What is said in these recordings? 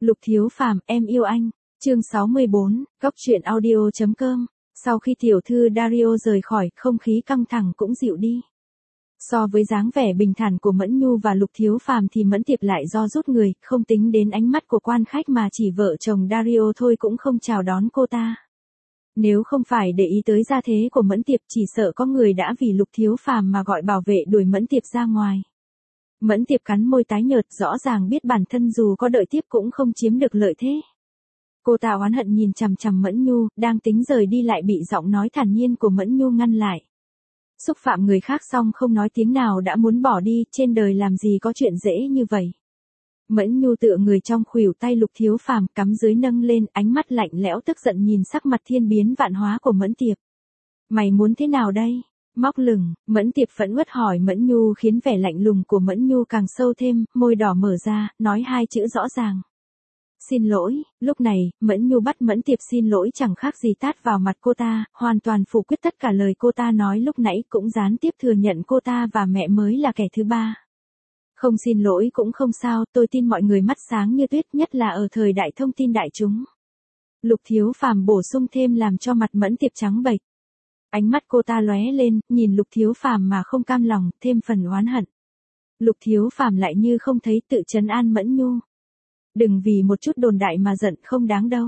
Lục Thiếu Phàm, em yêu anh. Chương 64, Góc truyện audio.com. Sau khi tiểu thư Dario rời khỏi, không khí căng thẳng cũng dịu đi. So với dáng vẻ bình thản của Mẫn Nhu và Lục Thiếu Phàm thì Mẫn Tiệp lại do rút người, không tính đến ánh mắt của quan khách mà chỉ vợ chồng Dario thôi cũng không chào đón cô ta. Nếu không phải để ý tới gia thế của Mẫn Tiệp, chỉ sợ có người đã vì Lục Thiếu Phàm mà gọi bảo vệ đuổi Mẫn Tiệp ra ngoài. Mẫn Tiệp cắn môi tái nhợt, rõ ràng biết bản thân dù có đợi tiếp cũng không chiếm được lợi thế. Cô ta oán hận nhìn chằm chằm Mẫn Nhu, đang tính rời đi lại bị giọng nói thản nhiên của Mẫn Nhu ngăn lại. Xúc phạm người khác xong không nói tiếng nào đã muốn bỏ đi, trên đời làm gì có chuyện dễ như vậy. Mẫn Nhu tựa người trong khuỷu tay Lục Thiếu Phàm, cắm dưới nâng lên, ánh mắt lạnh lẽo tức giận nhìn sắc mặt thiên biến vạn hóa của Mẫn Tiệp. Mày muốn thế nào đây? Móc lửng, Mẫn Tiệp phẫn uất hỏi Mẫn Nhu khiến vẻ lạnh lùng của Mẫn Nhu càng sâu thêm, môi đỏ mở ra, nói hai chữ rõ ràng. Xin lỗi. Lúc này, Mẫn Nhu bắt Mẫn Tiệp xin lỗi chẳng khác gì tát vào mặt cô ta, hoàn toàn phủ quyết tất cả lời cô ta nói lúc nãy, cũng gián tiếp thừa nhận cô ta và mẹ mới là kẻ thứ ba. Không xin lỗi cũng không sao, tôi tin mọi người mắt sáng như tuyết, nhất là ở thời đại thông tin đại chúng. Lục Thiếu Phàm bổ sung thêm làm cho mặt Mẫn Tiệp trắng bệch. Ánh mắt cô ta lóe lên, nhìn Lục Thiếu Phàm mà không cam lòng, thêm phần oán hận. Lục Thiếu Phàm lại như không thấy, tự trấn an Mẫn Nhu. Đừng vì một chút đồn đại mà giận, không đáng đâu.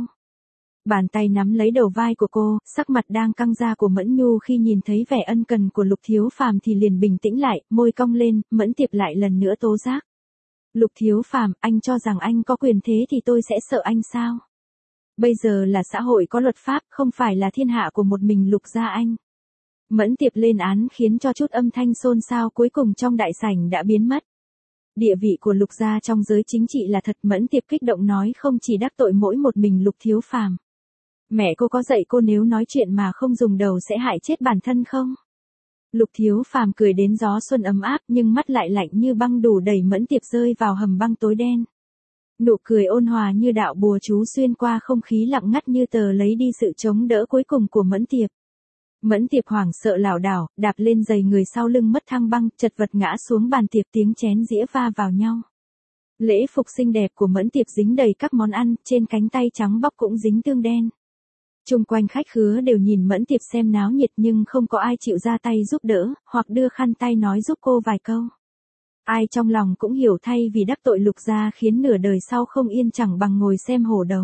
Bàn tay nắm lấy đầu vai của cô, sắc mặt đang căng ra của Mẫn Nhu khi nhìn thấy vẻ ân cần của Lục Thiếu Phàm thì liền bình tĩnh lại, môi cong lên. Mẫn Tiệp lại lần nữa tố giác. Lục Thiếu Phàm, anh cho rằng anh có quyền thế thì tôi sẽ sợ anh sao? Bây giờ là xã hội có luật pháp, không phải là thiên hạ của một mình Lục gia anh. Mẫn Tiệp lên án khiến cho chút âm thanh xôn xao cuối cùng trong đại sảnh đã biến mất. Địa vị của Lục gia trong giới chính trị là thật. Mẫn Tiệp kích động nói không chỉ đắc tội mỗi một mình Lục Thiếu Phàm. Mẹ cô có dạy cô nếu nói chuyện mà không dùng đầu sẽ hại chết bản thân không? Lục Thiếu Phàm cười đến gió xuân ấm áp nhưng mắt lại lạnh như băng, đủ đẩy Mẫn Tiệp rơi vào hầm băng tối đen. Nụ cười ôn hòa như đạo bùa chú xuyên qua không khí lặng ngắt như tờ lấy đi sự chống đỡ cuối cùng của Mẫn Tiệp. Mẫn Tiệp hoảng sợ lảo đảo, đạp lên giày người sau lưng mất thăng băng, chật vật ngã xuống bàn tiệc, tiếng chén dĩa va vào nhau. Lễ phục xinh đẹp của Mẫn Tiệp dính đầy các món ăn, trên cánh tay trắng bóc cũng dính tương đen. Chung quanh khách khứa đều nhìn Mẫn Tiệp xem náo nhiệt nhưng không có ai chịu ra tay giúp đỡ, hoặc đưa khăn tay nói giúp cô vài câu. Ai trong lòng cũng hiểu thay vì đắc tội Lục gia khiến nửa đời sau không yên chẳng bằng ngồi xem hổ đấu.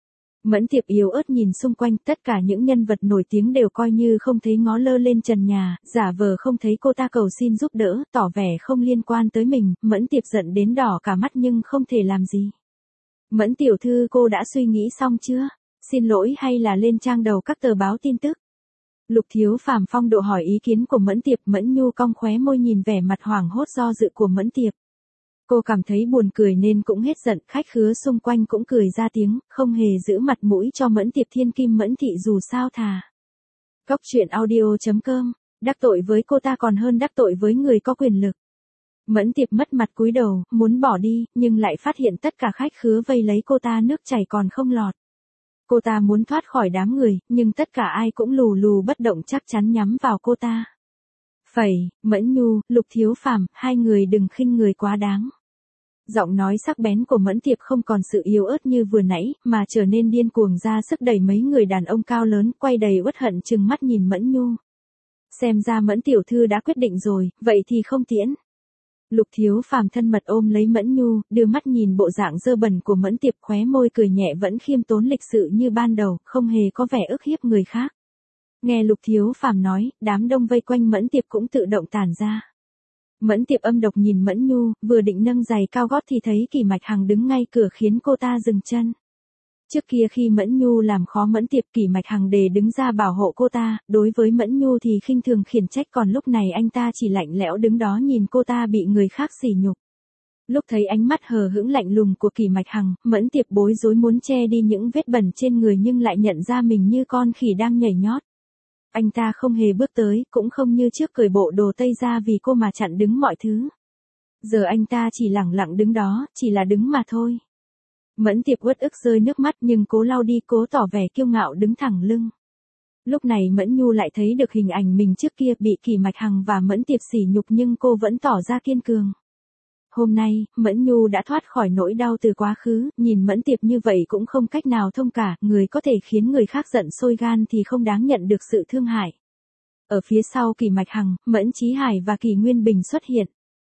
Mẫn Tiệp yếu ớt nhìn xung quanh, tất cả những nhân vật nổi tiếng đều coi như không thấy, ngó lơ lên trần nhà, giả vờ không thấy cô ta cầu xin giúp đỡ, tỏ vẻ không liên quan tới mình. Mẫn Tiệp giận đến đỏ cả mắt nhưng không thể làm gì. Mẫn tiểu thư, cô đã suy nghĩ xong chưa? Xin lỗi hay là lên trang đầu các tờ báo tin tức? Lục Thiếu Phàm phong độ hỏi ý kiến của Mẫn Tiệp. Mẫn Nhu cong khóe môi nhìn vẻ mặt hoảng hốt do dự của Mẫn Tiệp. Cô cảm thấy buồn cười nên cũng hết giận, khách khứa xung quanh cũng cười ra tiếng, không hề giữ mặt mũi cho Mẫn Tiệp. Thiên kim Mẫn thị dù sao thà. Góc truyện audio.com. Đắc tội với cô ta còn hơn đắc tội với người có quyền lực. Mẫn Tiệp mất mặt cúi đầu, muốn bỏ đi, nhưng lại phát hiện tất cả khách khứa vây lấy cô ta, nước chảy còn không lọt. Cô ta muốn thoát khỏi đám người, nhưng tất cả ai cũng lù lù bất động, chắc chắn nhắm vào cô ta. Phẩy, Mẫn Nhu, Lục Thiếu Phàm, hai người đừng khinh người quá đáng. Giọng nói sắc bén của Mẫn Tiệp không còn sự yếu ớt như vừa nãy, mà trở nên điên cuồng ra sức đẩy mấy người đàn ông cao lớn, quay đầy uất hận trừng mắt nhìn Mẫn Nhu. Xem ra Mẫn tiểu thư đã quyết định rồi, vậy thì không tiễn. Lục Thiếu Phàm thân mật ôm lấy Mẫn Nhu, đưa mắt nhìn bộ dạng dơ bẩn của Mẫn Tiệp, khóe môi cười nhẹ vẫn khiêm tốn lịch sự như ban đầu, không hề có vẻ ức hiếp người khác. Nghe Lục Thiếu Phàm nói, đám đông vây quanh Mẫn Tiệp cũng tự động tản ra. Mẫn Tiệp âm độc nhìn Mẫn Nhu, vừa định nâng giày cao gót thì thấy Kỷ Mạch Hằng đứng ngay cửa khiến cô ta dừng chân. Trước kia khi Mẫn Nhu làm khó Mẫn Tiệp, Kỷ Mạch Hằng đề đứng ra bảo hộ cô ta, đối với Mẫn Nhu thì khinh thường khiển trách, còn lúc này anh ta chỉ lạnh lẽo đứng đó nhìn cô ta bị người khác sỉ nhục. Lúc thấy ánh mắt hờ hững lạnh lùng của Kỷ Mạch Hằng, Mẫn Tiệp bối rối muốn che đi những vết bẩn trên người nhưng lại nhận ra mình như con khỉ đang nhảy nhót. Anh ta không hề bước tới, cũng không như trước cởi bộ đồ tây ra vì cô mà chặn đứng mọi thứ. Giờ anh ta chỉ lẳng lặng đứng đó, chỉ là đứng mà thôi. Mẫn Tiệp uất ức rơi nước mắt nhưng cố lau đi, cố tỏ vẻ kiêu ngạo đứng thẳng lưng. Lúc này Mẫn Nhu lại thấy được hình ảnh mình trước kia bị Kỷ Mạch Hằng và Mẫn Tiệp sỉ nhục nhưng cô vẫn tỏ ra kiên cường. Hôm nay, Mẫn Nhu đã thoát khỏi nỗi đau từ quá khứ, nhìn Mẫn Tiệp như vậy cũng không cách nào thông cả, người có thể khiến người khác giận sôi gan thì không đáng nhận được sự thương hại. Ở phía sau Kỳ Mạch Hằng, Mẫn Chí Hải và Kỳ Nguyên Bình xuất hiện.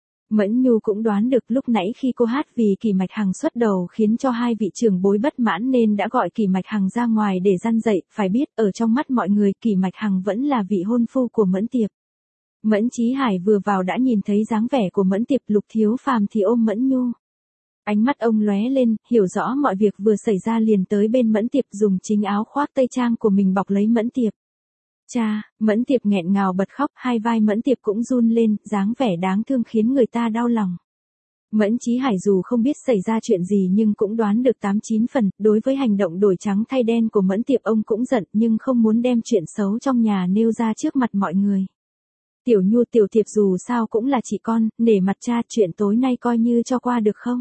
Mẫn Nhu cũng đoán được lúc nãy khi cô hát vì Kỳ Mạch Hằng xuất đầu khiến cho hai vị trưởng bối bất mãn nên đã gọi Kỳ Mạch Hằng ra ngoài để răn dạy, phải biết ở trong mắt mọi người Kỳ Mạch Hằng vẫn là vị hôn phu của Mẫn Tiệp. Mẫn Chí Hải vừa vào đã nhìn thấy dáng vẻ của Mẫn Tiệp, Lục Thiếu Phàm thì ôm Mẫn Nhu. Ánh mắt ông lóe lên, hiểu rõ mọi việc vừa xảy ra liền tới bên Mẫn Tiệp dùng chính áo khoác tây trang của mình bọc lấy Mẫn Tiệp. Cha, Mẫn Tiệp nghẹn ngào bật khóc, hai vai Mẫn Tiệp cũng run lên, dáng vẻ đáng thương khiến người ta đau lòng. Mẫn Chí Hải dù không biết xảy ra chuyện gì nhưng cũng đoán được 8-9 phần, đối với hành động đổi trắng thay đen của Mẫn Tiệp ông cũng giận nhưng không muốn đem chuyện xấu trong nhà nêu ra trước mặt mọi người. Tiểu Nhu Tiểu Tiệp dù sao cũng là chị con, nể mặt cha chuyện tối nay coi như cho qua được không?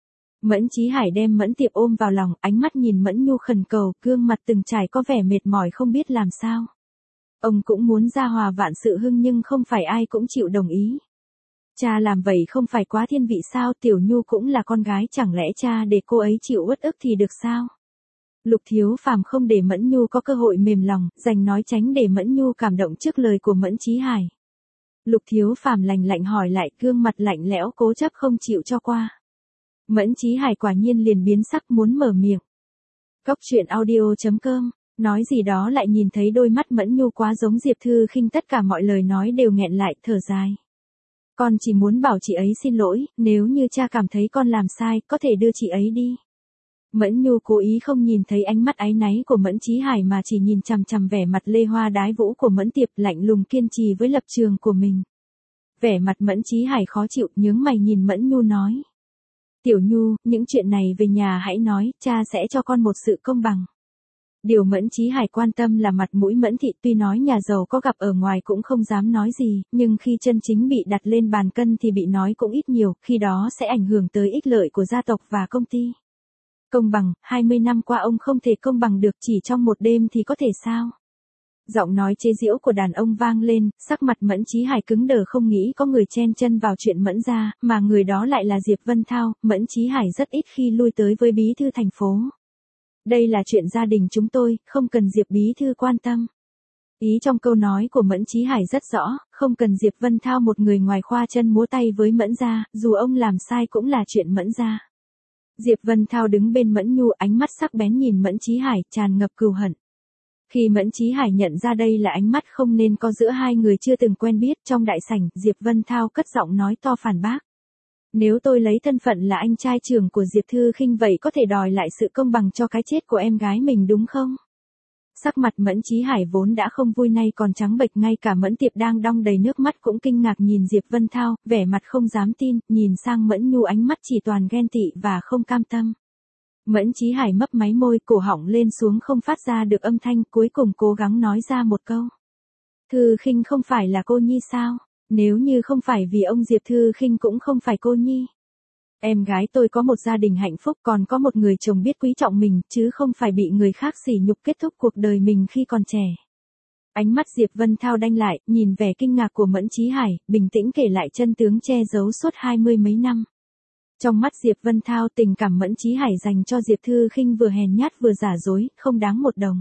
Mẫn Chí Hải đem Mẫn Tiệp ôm vào lòng, ánh mắt nhìn Mẫn Nhu khẩn cầu, gương mặt từng trải có vẻ mệt mỏi không biết làm sao. Ông cũng muốn gia hòa vạn sự hưng nhưng không phải ai cũng chịu đồng ý. Cha làm vậy không phải quá thiên vị sao, Tiểu Nhu cũng là con gái chẳng lẽ cha để cô ấy chịu uất ức thì được sao? Lục Thiếu Phàm không để Mẫn Nhu có cơ hội mềm lòng, dành nói tránh để Mẫn Nhu cảm động trước lời của Mẫn Chí Hải. Lục Thiếu Phàm lạnh lạnh hỏi lại, gương mặt lạnh lẽo cố chấp không chịu cho qua. Mẫn Chí Hải quả nhiên liền biến sắc muốn mở miệng. Cốc truyện audio.com, nói gì đó lại nhìn thấy đôi mắt Mẫn Nhu quá giống Diệp Thư Khinh, tất cả mọi lời nói đều nghẹn lại, thở dài. Con chỉ muốn bảo chị ấy xin lỗi, nếu như cha cảm thấy con làm sai, có thể đưa chị ấy đi. Mẫn Nhu cố ý không nhìn thấy ánh mắt áy náy của Mẫn Chí Hải mà chỉ nhìn chằm chằm vẻ mặt lê hoa đái vũ của Mẫn Tiệp, lạnh lùng kiên trì với lập trường của mình. Vẻ mặt Mẫn Chí Hải khó chịu, nhướng mày nhìn Mẫn Nhu nói. Tiểu Nhu, những chuyện này về nhà hãy nói, cha sẽ cho con một sự công bằng. Điều Mẫn Chí Hải quan tâm là mặt mũi Mẫn thị, tuy nói nhà giàu có gặp ở ngoài cũng không dám nói gì, nhưng khi chân chính bị đặt lên bàn cân thì bị nói cũng ít nhiều, khi đó sẽ ảnh hưởng tới ích lợi của gia tộc và công ty. Công bằng, 20 năm qua ông không thể công bằng được, chỉ trong một đêm thì có thể sao? Giọng nói chế giễu của đàn ông vang lên, sắc mặt Mẫn Chí Hải cứng đờ, không nghĩ có người chen chân vào chuyện Mẫn gia, mà người đó lại là Diệp Vân Thao. Mẫn Chí Hải rất ít khi lui tới với bí thư thành phố. Đây là chuyện gia đình chúng tôi, không cần Diệp bí thư quan tâm. Ý trong câu nói của Mẫn Chí Hải rất rõ, không cần Diệp Vân Thao một người ngoài khoa chân múa tay với Mẫn gia, dù ông làm sai cũng là chuyện Mẫn gia. Diệp Vân Thao đứng bên Mẫn Nhu, ánh mắt sắc bén nhìn Mẫn Chí Hải, tràn ngập cừu hận. Khi Mẫn Chí Hải nhận ra đây là ánh mắt không nên có giữa hai người chưa từng quen biết, trong đại sảnh, Diệp Vân Thao cất giọng nói to phản bác. Nếu tôi lấy thân phận là anh trai trưởng của Diệp Thư Khinh vậy có thể đòi lại sự công bằng cho cái chết của em gái mình đúng không? Sắc mặt Mẫn Chí Hải vốn đã không vui nay còn trắng bệch, ngay cả Mẫn Tiệp đang đong đầy nước mắt cũng kinh ngạc nhìn Diệp Vân Thao, vẻ mặt không dám tin, nhìn sang Mẫn Nhu ánh mắt chỉ toàn ghen tị và không cam tâm. Mẫn Chí Hải mấp máy môi, cổ họng lên xuống không phát ra được âm thanh, cuối cùng cố gắng nói ra một câu. Thư Khinh không phải là cô nhi sao? Nếu như không phải vì ông Diệp, Thư Khinh cũng không phải cô nhi. Em gái tôi có một gia đình hạnh phúc, còn có một người chồng biết quý trọng mình, chứ không phải bị người khác sỉ nhục kết thúc cuộc đời mình khi còn trẻ. Ánh mắt Diệp Vân Thao đanh lại, nhìn vẻ kinh ngạc của Mẫn Chí Hải, bình tĩnh kể lại chân tướng che giấu suốt 20 mấy năm. Trong mắt Diệp Vân Thao, tình cảm Mẫn Chí Hải dành cho Diệp Thư Khinh vừa hèn nhát vừa giả dối, không đáng một đồng.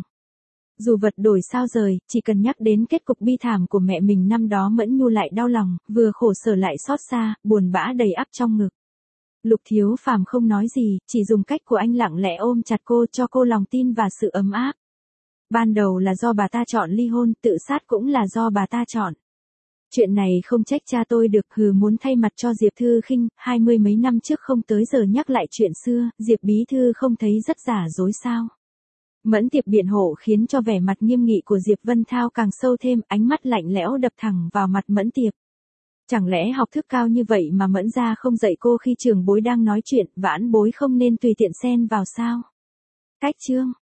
Dù vật đổi sao rời, chỉ cần nhắc đến kết cục bi thảm của mẹ mình năm đó Mẫn Nhu lại đau lòng, vừa khổ sở lại xót xa, buồn bã đầy ắp trong ngực. Lục Thiếu Phàm không nói gì, chỉ dùng cách của anh lặng lẽ ôm chặt cô, cho cô lòng tin và sự ấm áp. Ban đầu là do bà ta chọn ly hôn, tự sát cũng là do bà ta chọn. Chuyện này không trách cha tôi được, muốn thay mặt cho Diệp Thư Khinh, 20 mấy năm trước không tới giờ nhắc lại chuyện xưa, Diệp bí thư không thấy rất giả dối sao? Mẫn Tiệp biện hộ khiến cho vẻ mặt nghiêm nghị của Diệp Vân Thao càng sâu thêm, ánh mắt lạnh lẽo đập thẳng vào mặt Mẫn Tiệp. Chẳng lẽ học thức cao như vậy mà Mẫn gia không dạy cô khi trưởng bối đang nói chuyện, vãn bối không nên tùy tiện xen vào sao? Cách chương